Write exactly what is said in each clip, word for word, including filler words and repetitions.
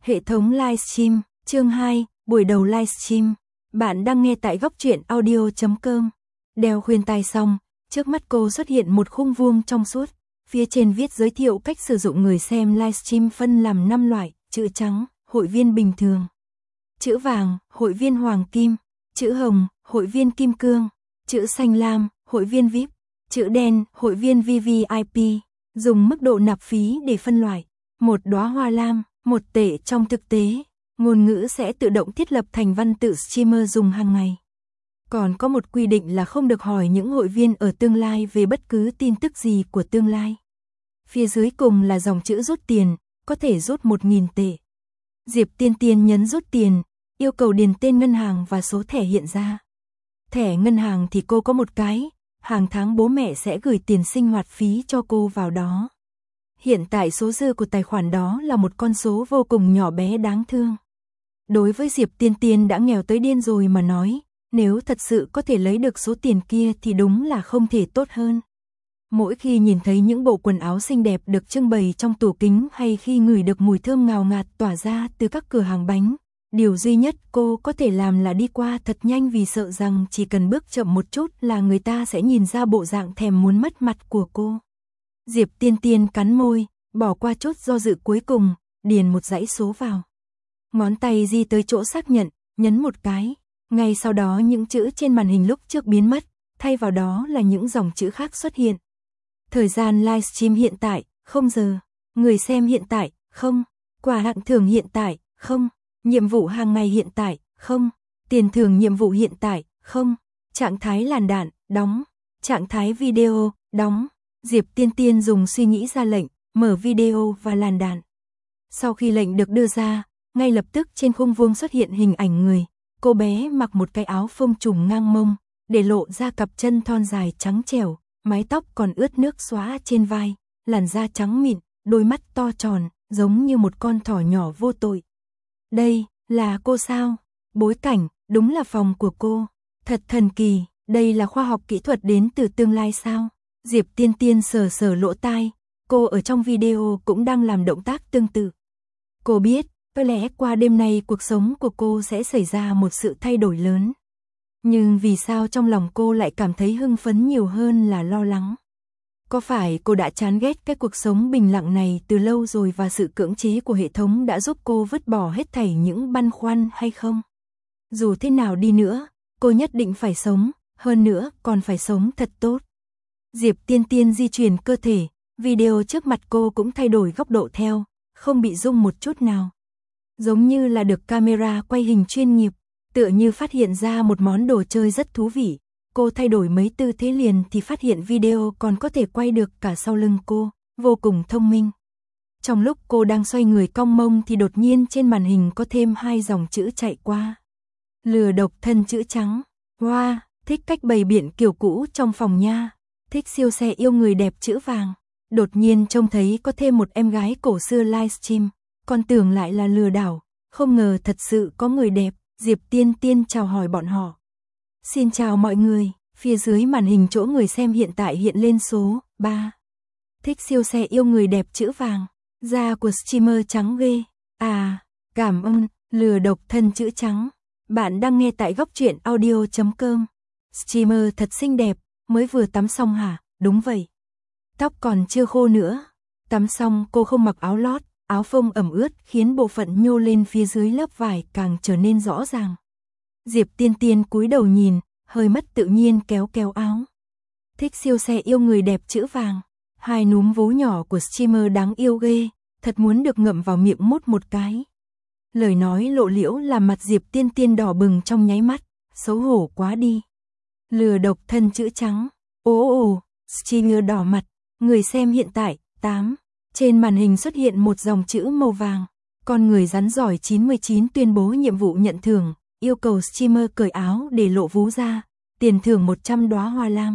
Hệ thống livestream, chương hai, buổi đầu livestream. Bạn đang nghe tại góc truyện audio chấm com. Đeo khuyên tai xong, trước mắt cô xuất hiện một khung vuông trong suốt. Phía trên viết giới thiệu cách sử dụng, người xem livestream phân làm năm loại: chữ trắng, hội viên bình thường; chữ vàng, hội viên hoàng kim; chữ hồng, hội viên kim cương; chữ xanh lam, hội viên vi ai pi; chữ đen, hội viên vê vê i pê. Dùng mức độ nạp phí để phân loại. Một đóa hoa lam, một tệ. Trong thực tế, ngôn ngữ sẽ tự động thiết lập thành văn tự streamer dùng hàng ngày. Còn có một quy định là không được hỏi những hội viên ở tương lai về bất cứ tin tức gì của tương lai. Phía dưới cùng là dòng chữ rút tiền, có thể rút một nghìn tệ. Diệp Tiên Tiên nhấn rút tiền, yêu cầu điền tên ngân hàng và số thẻ hiện ra. Thẻ ngân hàng thì cô có một cái, hàng tháng bố mẹ sẽ gửi tiền sinh hoạt phí cho cô vào đó. Hiện tại số dư của tài khoản đó là một con số vô cùng nhỏ bé đáng thương. Đối với Diệp Tiên Tiên đã nghèo tới điên rồi mà nói, nếu thật sự có thể lấy được số tiền kia thì đúng là không thể tốt hơn. Mỗi khi nhìn thấy những bộ quần áo xinh đẹp được trưng bày trong tủ kính, hay khi ngửi được mùi thơm ngào ngạt tỏa ra từ các cửa hàng bánh, điều duy nhất cô có thể làm là đi qua thật nhanh, vì sợ rằng chỉ cần bước chậm một chút là người ta sẽ nhìn ra bộ dạng thèm muốn mất mặt của cô. Diệp Tiên Tiên cắn môi, bỏ qua chút do dự cuối cùng, điền một dãy số vào. Ngón tay di tới chỗ xác nhận, nhấn một cái. Ngay sau đó những chữ trên màn hình lúc trước biến mất, thay vào đó là những dòng chữ khác xuất hiện. Thời gian livestream hiện tại, không giờ. Người xem hiện tại, không. Quà hạng thưởng hiện tại, không. Nhiệm vụ hàng ngày hiện tại, không. Tiền thưởng nhiệm vụ hiện tại, không. Trạng thái làn đạn, đóng. Trạng thái video, đóng. Diệp Tiên Tiên dùng suy nghĩ ra lệnh, mở video và làn đạn. Sau khi lệnh được đưa ra, ngay lập tức trên khung vuông xuất hiện hình ảnh người. Cô bé mặc một cái áo phông trùm ngang mông, để lộ ra cặp chân thon dài trắng trẻo, mái tóc còn ướt nước xóa trên vai, làn da trắng mịn, đôi mắt to tròn, giống như một con thỏ nhỏ vô tội. Đây, là cô sao? Bối cảnh, đúng là phòng của cô. Thật thần kỳ, đây là khoa học kỹ thuật đến từ tương lai sao? Diệp Tiên Tiên sờ sờ lỗ tai, cô ở trong video cũng đang làm động tác tương tự. Cô biết, có lẽ qua đêm nay cuộc sống của cô sẽ xảy ra một sự thay đổi lớn. Nhưng vì sao trong lòng cô lại cảm thấy hưng phấn nhiều hơn là lo lắng? Có phải cô đã chán ghét cái cuộc sống bình lặng này từ lâu rồi và sự cưỡng chế của hệ thống đã giúp cô vứt bỏ hết thảy những băn khoăn hay không? Dù thế nào đi nữa, cô nhất định phải sống, hơn nữa còn phải sống thật tốt. Diệp Tiên Tiên di chuyển cơ thể, video trước mặt cô cũng thay đổi góc độ theo, không bị rung một chút nào. Giống như là được camera quay hình chuyên nghiệp, tựa như phát hiện ra một món đồ chơi rất thú vị. Cô thay đổi mấy tư thế liền thì phát hiện video còn có thể quay được cả sau lưng cô, vô cùng thông minh. Trong lúc cô đang xoay người cong mông thì đột nhiên trên màn hình có thêm hai dòng chữ chạy qua. Lừa độc thân chữ trắng. Wow, thích cách bày biện kiểu cũ trong phòng nha. Thích siêu xe yêu người đẹp chữ vàng. Đột nhiên trông thấy có thêm một em gái cổ xưa livestream, còn tưởng lại là lừa đảo, không ngờ thật sự có người đẹp. Diệp Tiên Tiên chào hỏi bọn họ. Xin chào mọi người, phía dưới màn hình chỗ người xem hiện tại hiện lên số ba. Thích siêu xe yêu người đẹp chữ vàng, da của streamer trắng ghê. À, cảm ơn, lừa độc thân chữ trắng. Bạn đang nghe tại góc truyện audio chấm com. Streamer thật xinh đẹp, mới vừa tắm xong hả? Đúng vậy. Tóc còn chưa khô nữa. Tắm xong cô không mặc áo lót, áo phông ẩm ướt khiến bộ phận nhô lên phía dưới lớp vải càng trở nên rõ ràng. Diệp Tiên Tiên cúi đầu nhìn, hơi mất tự nhiên kéo kéo áo. Thích siêu xe yêu người đẹp chữ vàng. Hai núm vú nhỏ của streamer đáng yêu ghê, thật muốn được ngậm vào miệng mút một cái. Lời nói lộ liễu làm mặt Diệp Tiên Tiên đỏ bừng trong nháy mắt, xấu hổ quá đi. Lừa độc thân chữ trắng. Ồ ồ, streamer đỏ mặt, người xem hiện tại, tám. Trên màn hình xuất hiện một dòng chữ màu vàng. Con người rắn giỏi chín mươi chín tuyên bố nhiệm vụ nhận thưởng, yêu cầu streamer cởi áo để lộ vú ra, tiền thưởng một trăm đóa hoa lam.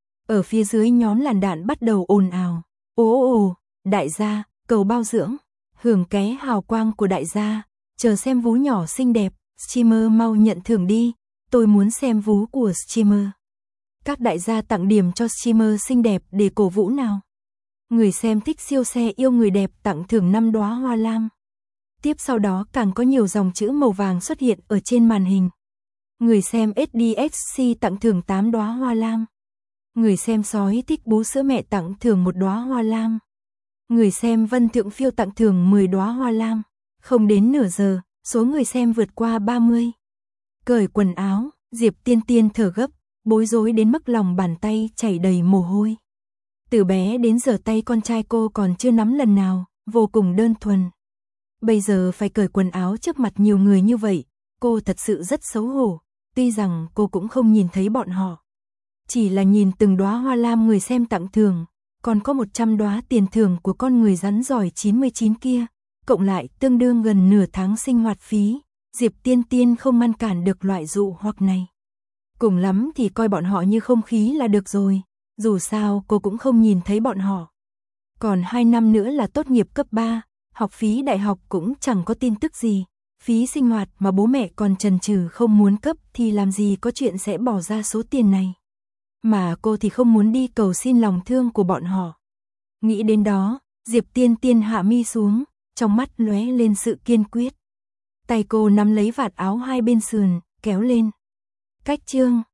Ở phía dưới nhóm làn đạn bắt đầu ồn ào. Ồ ồ, đại gia, cầu bao dưỡng, hưởng ké hào quang của đại gia, chờ xem vú nhỏ xinh đẹp, streamer mau nhận thưởng đi, tôi muốn xem vú của streamer. Các đại gia tặng điểm cho streamer xinh đẹp để cổ vũ nào. Người xem thích siêu xe yêu người đẹp tặng thưởng năm đóa hoa lam. Tiếp sau đó càng có nhiều dòng chữ màu vàng xuất hiện ở trên màn hình. Người xem ét đê ích xê tặng thưởng tám đóa hoa lam. Người xem sói thích bú sữa mẹ tặng thưởng một đóa hoa lam. Người xem Vân Thượng Phiêu tặng thưởng mười đóa hoa lam. Không đến nửa giờ, số người xem vượt qua ba mươi. Cởi quần áo, Diệp Tiên Tiên thở gấp, bối rối đến mức lòng bàn tay chảy đầy mồ hôi. Từ bé đến giờ tay con trai cô còn chưa nắm lần nào, vô cùng đơn thuần. Bây giờ phải cởi quần áo trước mặt nhiều người như vậy, cô thật sự rất xấu hổ, tuy rằng cô cũng không nhìn thấy bọn họ. Chỉ là nhìn từng đóa hoa lam người xem tặng thưởng, còn có một trăm đóa tiền thưởng của con người rắn giỏi chín mươi chín kia, cộng lại tương đương gần nửa tháng sinh hoạt phí, Diệp Tiên Tiên không ngăn cản được loại dụ hoặc này. Cùng lắm thì coi bọn họ như không khí là được rồi, dù sao cô cũng không nhìn thấy bọn họ. Còn hai năm nữa là tốt nghiệp cấp ba, học phí đại học cũng chẳng có tin tức gì, phí sinh hoạt mà bố mẹ còn chần chừ không muốn cấp thì làm gì có chuyện sẽ bỏ ra số tiền này. Mà cô thì không muốn đi cầu xin lòng thương của bọn họ. Nghĩ đến đó, Diệp Tiên Tiên hạ mi xuống, trong mắt lóe lên sự kiên quyết. Tay cô nắm lấy vạt áo hai bên sườn, kéo lên. Cách chương